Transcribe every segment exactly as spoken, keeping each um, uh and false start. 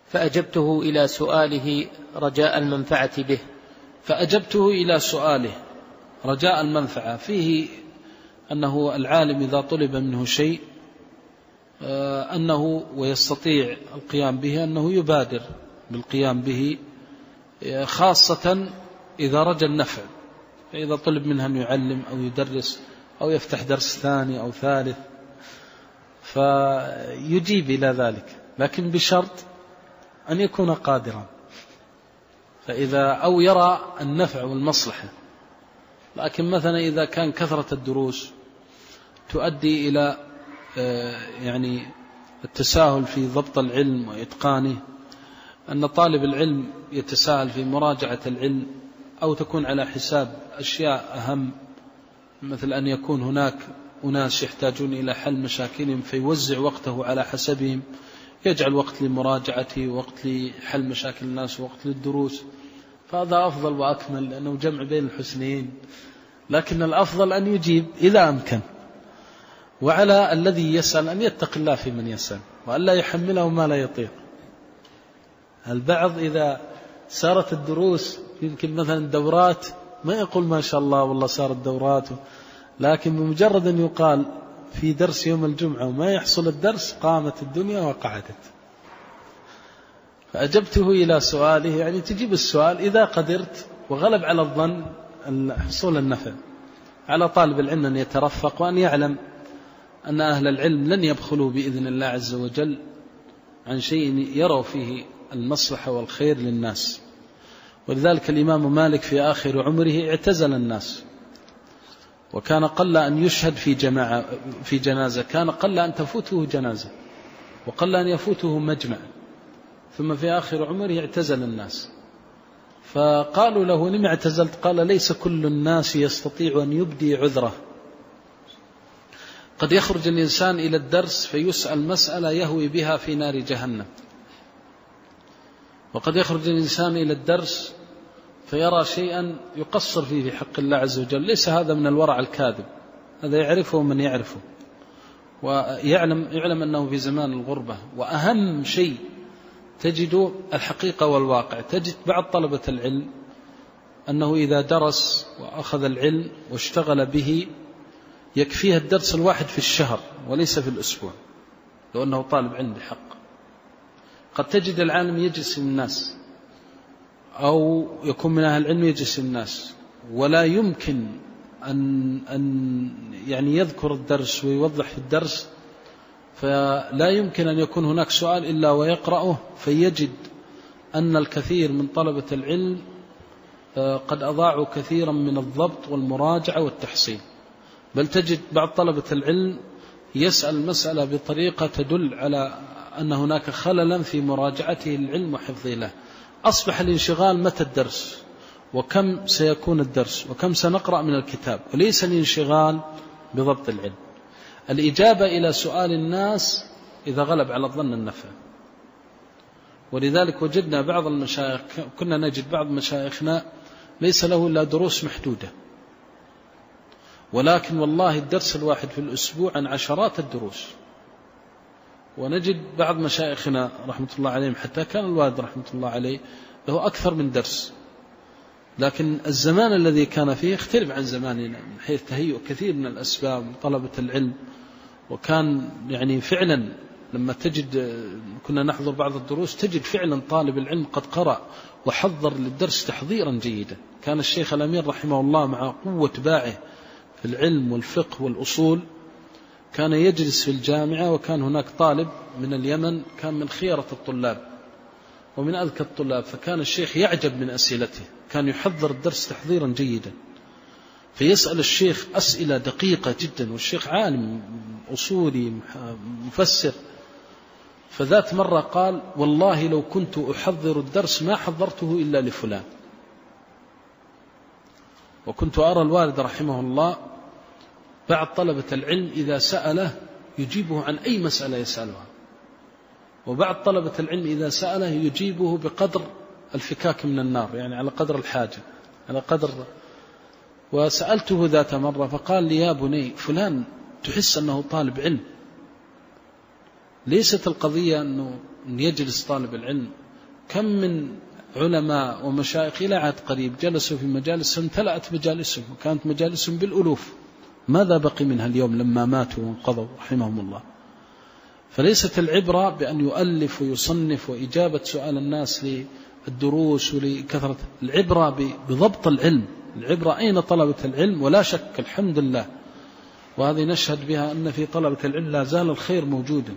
فأجبته إلى سؤاله رجاء المنفعة به. فأجبته إلى سؤاله رجاء المنفعة، فيه أنه العالم إذا طلب منه شيء أنه ويستطيع القيام به أنه يبادر بالقيام به، خاصة إذا رجى النفع. فإذا طلب منه أن يعلم أو يدرس أو يفتح درس ثاني أو ثالث فيجيب إلى ذلك، لكن بشرط أن يكون قادرا، فإذا أو يرى النفع والمصلحة. لكن مثلا إذا كان كثرة الدروس تؤدي إلى يعني التساهل في ضبط العلم وإتقانه، أن طالب العلم يتساهل في مراجعة العلم، أو تكون على حساب أشياء أهم، مثل أن يكون هناك أناس يحتاجون إلى حل مشاكلهم فيوزع وقته على حسبهم، يجعل وقت لمراجعته وقت لحل مشاكل الناس ووقت للدروس، فهذا أفضل وأكمل لأنه جمع بين الحسنين. لكن الأفضل أن يجيب إذا أمكن، وعلى الذي يسأل أن يتق الله في من يسأل وأن لا يحمله ما لا يطيق. البعض إذا سارت الدروس يمكن مثلا دورات ما يقول ما شاء الله والله صارت دورات، لكن بمجرد أن يقال في درس يوم الجمعة وما يحصل الدرس قامت الدنيا وقعدت. فأجبته إلى سؤاله، يعني تجيب السؤال إذا قدرت وغلب على الظن حصول النفع. على طالب العلم أن يترفق وأن يعلم أن أهل العلم لن يبخلوا بإذن الله عز وجل عن شيء يروا فيه المصلحة والخير للناس. ولذلك الإمام مالك في آخر عمره اعتزل الناس، وكان قل أن يشهد في جماعة في جنازة، كان قل أن تفوته جنازة وقل أن يفوته مجمع، ثم في آخر عمره اعتزل الناس. فقالوا له لما اعتزلت؟ قال ليس كل الناس يستطيع أن يبدي عذره. قد يخرج الإنسان إلى الدرس فيسأل مسألة يهوي بها في نار جهنم، وقد يخرج الإنسان إلى الدرس فيرى شيئا يقصر فيه في حق الله عز وجل. ليس هذا من الورع الكاذب، هذا يعرفه من يعرفه ويعلم يعلم أنه في زمان الغربة. وأهم شيء تجد الحقيقة والواقع. تجد بعض طلبة العلم أنه إذا درس وأخذ العلم واشتغل به يكفيه الدرس الواحد في الشهر وليس في الأسبوع، لو أنه طالب علم بحق. قد تجد العالم يجلس الناس أو يكون من أهل العلم يجلس الناس ولا يمكن أن, أن يعني يذكر الدرس ويوضح في الدرس، فلا يمكن أن يكون هناك سؤال إلا ويقرأه، فيجد أن الكثير من طلبة العلم قد أضاعوا كثيرا من الضبط والمراجعة والتحصيل. بل تجد بعض طلبة العلم يسأل المسألة بطريقة تدل على أن هناك خللا في مراجعته العلم وحفظه له. أصبح الانشغال متى الدرس وكم سيكون الدرس وكم سنقرأ من الكتاب، وليس الانشغال بضبط العلم. الإجابة إلى سؤال الناس إذا غلب على الظن النفع. ولذلك وجدنا بعض المشايخ، كنا نجد بعض مشايخنا ليس له إلا دروس محدودة، ولكن والله الدرس الواحد في الأسبوع عن عشرات الدروس. ونجد بعض مشايخنا رحمة الله عليهم حتى كان الوالد رحمة الله عليه له أكثر من درس، لكن الزمان الذي كان فيه يختلف عن زماننا من حيث تهيئ كثير من الأسباب طلبة العلم. وكان يعني فعلا لما تجد كنا نحضر بعض الدروس تجد فعلا طالب العلم قد قرأ وحضر للدرس تحضيرا جيدا. كان الشيخ الأمير رحمه الله مع قوة باعه في العلم والفقه والأصول كان يجلس في الجامعة، وكان هناك طالب من اليمن كان من خيرة الطلاب ومن أذكى الطلاب، فكان الشيخ يعجب من أسئلته، كان يحضر الدرس تحضيرا جيدا، فيسأل الشيخ أسئلة دقيقة جدا، والشيخ عالم أصولي مفسر. فذات مرة قال والله لو كنت أحضر الدرس ما حضرته إلا لفلان. وكنت أرى الوالد رحمه الله بعض طلبة العلم إذا سأله يجيبه عن أي مسألة يسألها، وبعض طلبة العلم إذا سأله يجيبه بقدر الفكاك من النار، يعني على قدر الحاجة على قدر. وسألته ذات مرة فقال لي يا بني فلان تحس أنه طالب علم، ليست القضية أنه أن يجلس طالب العلم. كم من علماء ومشايخ إلى عهد قريب جلسوا في مجالس امتلأت مجالسهم وكانت مجالسهم بالألوف، ماذا بقي منها اليوم لما ماتوا وانقضوا رحمهم الله؟ فليست العبرة بأن يؤلف ويصنف وإجابة سؤال الناس للدروس ولكثرة، العبرة بضبط العلم. العبرة أين طلبة العلم؟ ولا شك الحمد لله، وهذه نشهد بها أن في طلبة العلم لا زال الخير موجودا،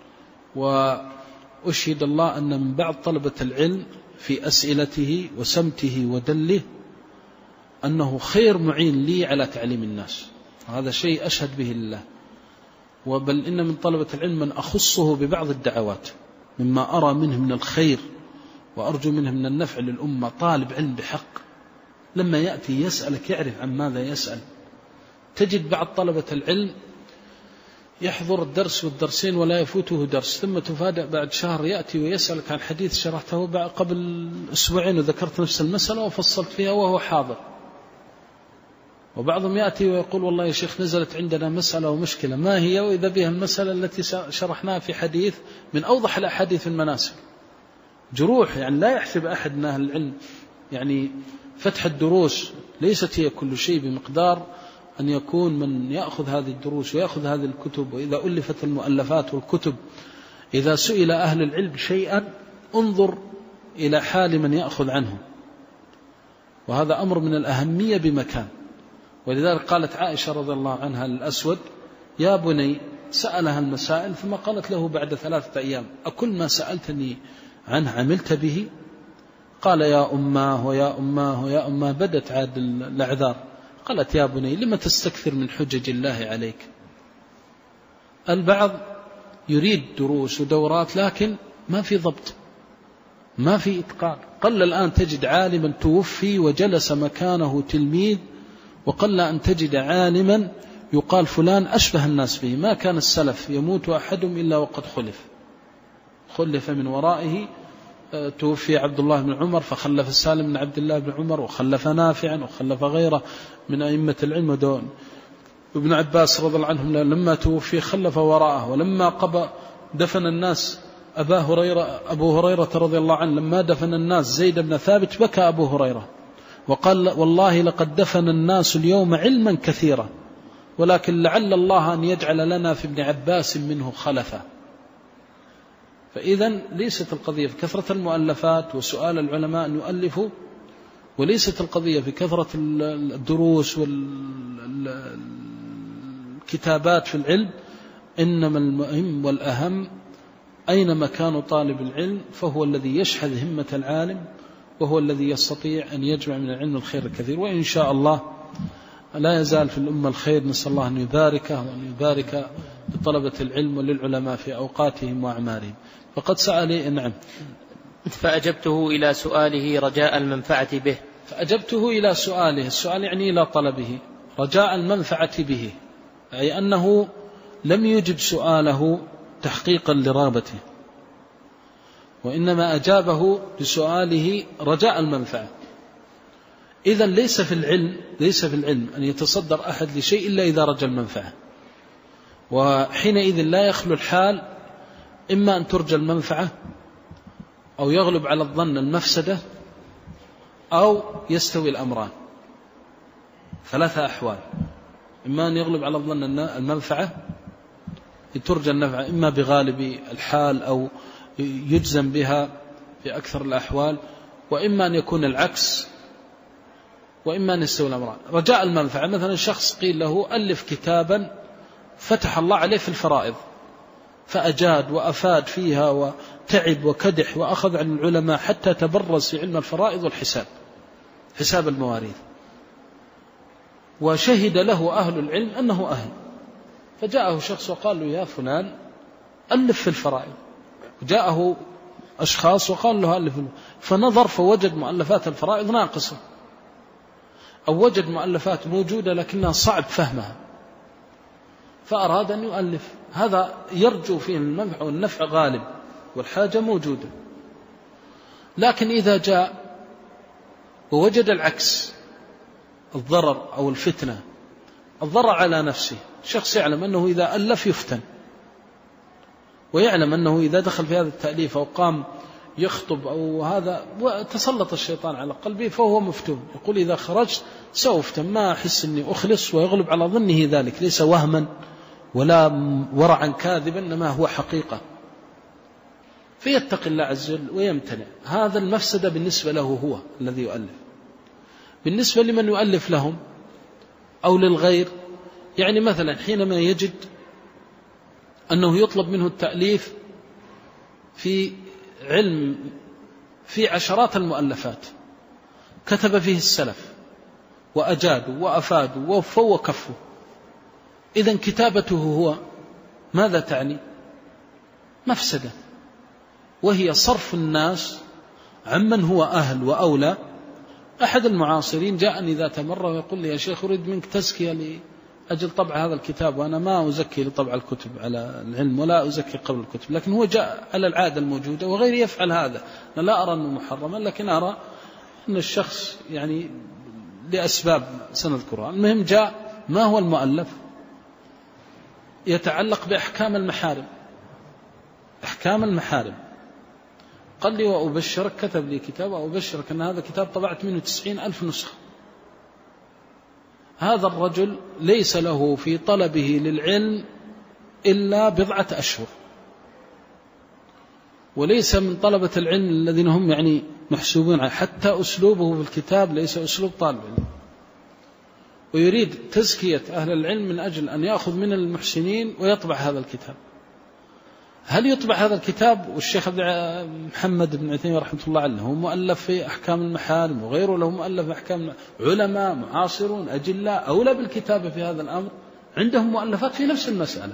وأشهد الله أن من بعض طلبة العلم في أسئلته وسمته ودله أنه خير معين لي على تعليم الناس، هذا شيء أشهد به لله. وبل إن من طلبة العلم من أخصه ببعض الدعوات مما أرى منه من الخير وأرجو منه من النفع للأمة، طالب علم بحق لما يأتي يسألك يعرف عن ماذا يسأل. تجد بعض طلبة العلم يحضر الدرس والدرسين ولا يفوته درس، ثم تفاجأ بعد شهر يأتي ويسألك عن حديث شرحته قبل أسبوعين وذكرت نفس المسألة وفصلت فيها وهو حاضر. وبعضهم يأتي ويقول والله يا شيخ نزلت عندنا مسألة ومشكلة، ما هي؟ وإذا بها المسألة التي شرحناها في حديث من أوضح الأحاديث المناسك. جروح، يعني لا يحسب أحد من أهل العلم يعني فتح الدروس ليست هي كل شيء، بمقدار أن يكون من يأخذ هذه الدروس ويأخذ هذه الكتب. وإذا ألفت المؤلفات والكتب إذا سئل أهل العلم شيئا انظر إلى حال من يأخذ عنه، وهذا أمر من الأهمية بمكان. ولذلك قالت عائشة رضي الله عنها للأسود يا بني، سألها المسائل ثم قالت له بعد ثلاثة أيام أكل ما سألتني عنه عملت به؟ قال يا أماه ويا أماه ويا أماه، بدت عاد الأعذار. قالت يا بني لما تستكثر من حجج الله عليك؟ البعض يريد دروس ودورات لكن ما في ضبط، ما في إتقان. قل الآن تجد عالما توفي وجلس مكانه تلميذ، وقل أن تجد عالما يقال فلان أشبه الناس به. ما كان السلف يموت أحدهم إلا وقد خلف، خلف من ورائه. توفي عبد الله بن عمر فخلف سالم بن عبد الله بن عمر، وخلف نافعا، وخلف غيره من أئمة العلم ودون. ابن عباس رضي الله عنهم لما توفي خلف وراءه. ولما قبى دفن الناس أبا هريرة أبو هريرة رضي الله عنه، لما دفن الناس زيد بن ثابت بكى أبو هريرة وقال والله لقد دفن الناس اليوم علما كثيرا، ولكن لعل الله أن يجعل لنا في ابن عباس منه خلفا. فإذا ليست القضية في كثرة المؤلفات وسؤال العلماء أن يؤلفوا، وليست القضية في كثرة الدروس والكتابات في العلم، إنما المهم والأهم أين مكان طالب العلم، فهو الذي يشحذ همة العالم، وهو الذي يستطيع أن يجمع من العلم الخير الكثير. وإن شاء الله لا يزال في الأمة الخير، نسأل الله أن يباركه وأن يبارك لطلبة العلم وللعلماء في أوقاتهم وأعمارهم. فقد سألي نعم فأجبته إلى سؤاله رجاء المنفعة به. فأجبته إلى سؤاله، السؤال يعني إلى طلبه، رجاء المنفعة به، أي أنه لم يجب سؤاله تحقيقا لرغبته، وإنما أجابه لسؤاله رجاء المنفعة. إذن ليس في العلم ليس في العلم أن يتصدر أحد لشيء إلا إذا رجى المنفعة، وحينئذ لا يخلو الحال إما أن ترجى المنفعة أو يغلب على الظن المفسدة أو يستوي الأمران. ثلاثة أحوال، إما أن يغلب على الظن المنفعة ترجى النفع إما بغالب الحال أو يجزم بها في أكثر الأحوال، وإما أن يكون العكس، وإما أن يستوي الأمران. رجاء المنفعة مثلا شخص قيل له ألف كتابا فتح الله عليه في الفرائض، فأجاد وأفاد فيها وتعب وكدح وأخذ عن العلماء حتى تبرز في علم الفرائض والحساب، حساب المواريث، وشهد له أهل العلم أنه أهل. فجاءه شخص وقال له يا فلان ألف في الفرائض، جاءه أشخاص وقال له ألف، فنظر فوجد مؤلفات الفرائض ناقصة، أو وجد مؤلفات موجودة لكنها صعب فهمها، فأراد أن يؤلف. هذا يرجو فيه المنفع والنفع غالب والحاجة موجودة. لكن إذا جاء ووجد العكس، الضرر أو الفتنة، الضرر على نفسه، شخص يعلم أنه إذا ألف يفتن، ويعلم أنه إذا دخل في هذا التأليف أو قام يخطب أو هذا وتسلط الشيطان على قلبه فهو مفتون. يقول إذا خرجت سأفتن، ما أحس أني أخلص، ويغلب على ظنه ذلك، ليس وهما ولا ورعا كاذبا، إنما هو حقيقة، فيتقي الله عز وجل ويمتنع. هذا المفسدة بالنسبة له هو الذي يؤلف. بالنسبة لمن يؤلف لهم أو للغير، يعني مثلا حينما يجد أنه يطلب منه التأليف في علم في عشرات المؤلفات كتب فيه السلف وأجادوا وأفادوا ووفوا وكفوا، إذن كتابته هو ماذا تعني؟ مفسدة، وهي صرف الناس عمن هو أهل وأولى. أحد المعاصرين جاءني ذات مرة ويقول لي: يا شيخ أريد منك تزكية لأجل طبع هذا الكتاب، وأنا ما أزكي لطبع الكتب على العلم ولا أزكي قبل الكتب، لكن هو جاء على العادة الموجودة وغيري يفعل هذا. أنا لا أرى أنه محرما، لكن أرى أن الشخص يعني لأسباب سنذكرها. المهم جاء، ما هو المؤلف؟ يتعلق بأحكام المحارم، أحكام المحارم. قال لي: وأبشرك، كتب لي كتاب، وأبشرك أن هذا كتاب طبعت منه تسعين ألف نسخة. هذا الرجل ليس له في طلبه للعلم إلا بضعة أشهر، وليس من طلبة العلم الذين هم يعني محسوبون، حتى أسلوبه في الكتاب ليس أسلوب طالب العلم، ويريد تزكية أهل العلم من أجل أن يأخذ من المحسنين ويطبع هذا الكتاب. هل يطبع هذا الكتاب؟ والشيخ محمد بن عثيمين رحمة الله عليه هو مؤلف في أحكام المحارم، وغيره له مؤلف في أحكام، علماء معاصرون أجلاء أولى بالكتابة في هذا الأمر عندهم مؤلفات في نفس المسألة.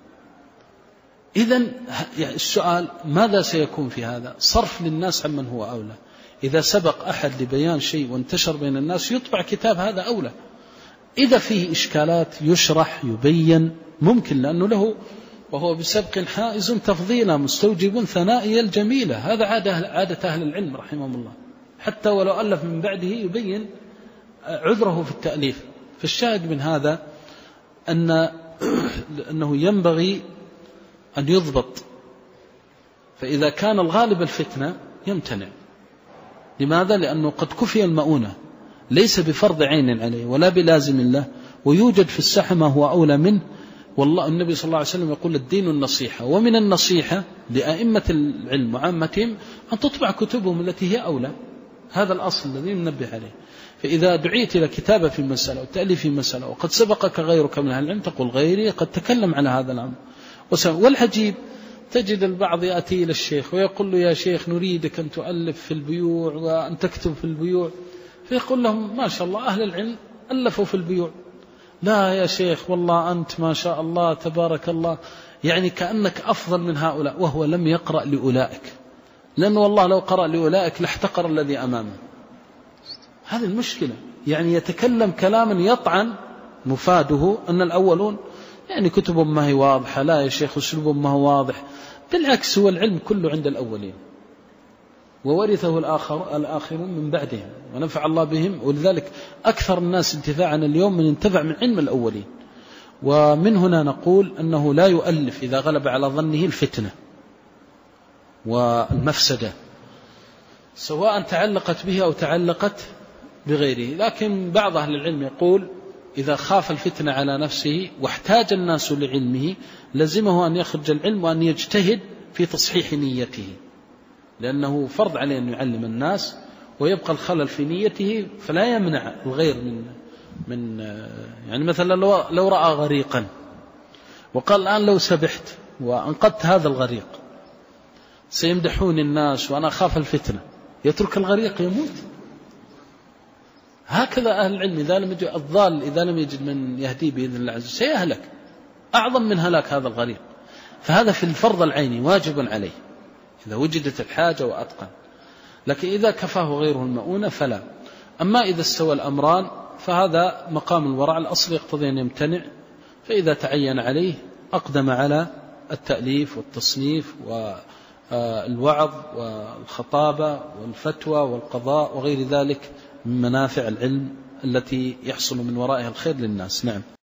إذن السؤال ماذا سيكون في هذا؟ صرف للناس عمن هو أولى. إذا سبق أحد لبيان شيء وانتشر بين الناس يطبع كتاب هذا أولى. إذا فيه إشكالات يشرح يبين ممكن، لأنه له وهو بسبق حائز تفضيلا مستوجب ثنائي الجميلة. هذا عادة, عادة أهل العلم رحمهم الله، حتى ولو ألف من بعده يبين عذره في التأليف. فالشاهد من هذا أن أنه ينبغي أن يضبط، فإذا كان الغالب الفتنة يمتنع. لماذا؟ لأنه قد كفي المؤونة، ليس بفرض عين عليه ولا بلازم الله، ويوجد في الساحة ما هو أولى منه. والله النبي صلى الله عليه وسلم يقول: الدين النصيحة، ومن النصيحة لأئمة العلم وعامتهم أن تطبع كتبهم التي هي أولى. هذا الأصل الذي ننبه عليه. فإذا دعيت إلى كتابة في مسألة وتأليف في مسألة وقد سبقك غيرك من أهل العلم تقول: غيري قد تكلم على هذا الأمر. والعجيب تجد البعض يأتي إلى الشيخ ويقول له: يا شيخ نريدك أن تؤلف في البيوع وأن تكتب في البيوع، فيقول لهم: ما شاء الله أهل العلم ألفوا في البيوع. لا يا شيخ والله أنت ما شاء الله تبارك الله، يعني كأنك أفضل من هؤلاء، وهو لم يقرأ لأولئك، لأنه والله لو قرأ لأولئك لاحتقر الذي أمامه. هذه المشكلة، يعني يتكلم كلاما يطعن مفاده أن الأولون يعني كتبهم ما هي واضحة. لا يا شيخ أسلوبهم ما هو واضح، بالعكس هو العلم كله عند الأولين، وورثه الآخر الآخرون من بعدهم، ونفع الله بهم. ولذلك أكثر الناس انتفاعا اليوم من انتفع من علم الأولين. ومن هنا نقول أنه لا يؤلف إذا غلب على ظنه الفتنة والمفسدة، سواء تعلقت به أو تعلقت بغيره. لكن بعض أهل العلم يقول: إذا خاف الفتنة على نفسه واحتاج الناس لعلمه لزمه أن يخرج العلم وأن يجتهد في تصحيح نيته، لأنه فرض عليه أن يعلم الناس، ويبقى الخلل في نيته فلا يمنع الغير من من يعني مثلا لو, لو رأى غريقا وقال: الآن لو سبحت وأنقذت هذا الغريق سيمدحون الناس وأنا أخاف الفتنة، يترك الغريق يموت. هكذا أهل العلم إذا لم يجد الضال، إذا لم يجد من يهدي بإذن الله عز وجل سيهلك أعظم من هلاك هذا الغريق. فهذا في الفرض العيني واجب عليه إذا وجدت الحاجة وأتقن، لكن إذا كفاه غيره المؤونة فلا. أما إذا استوى الأمران فهذا مقام الورع، الأصل يقتضي أن يمتنع، فإذا تعين عليه أقدم على التأليف والتصنيف والوعظ والخطابة والفتوى والقضاء وغير ذلك من منافع العلم التي يحصل من ورائها الخير للناس. نعم.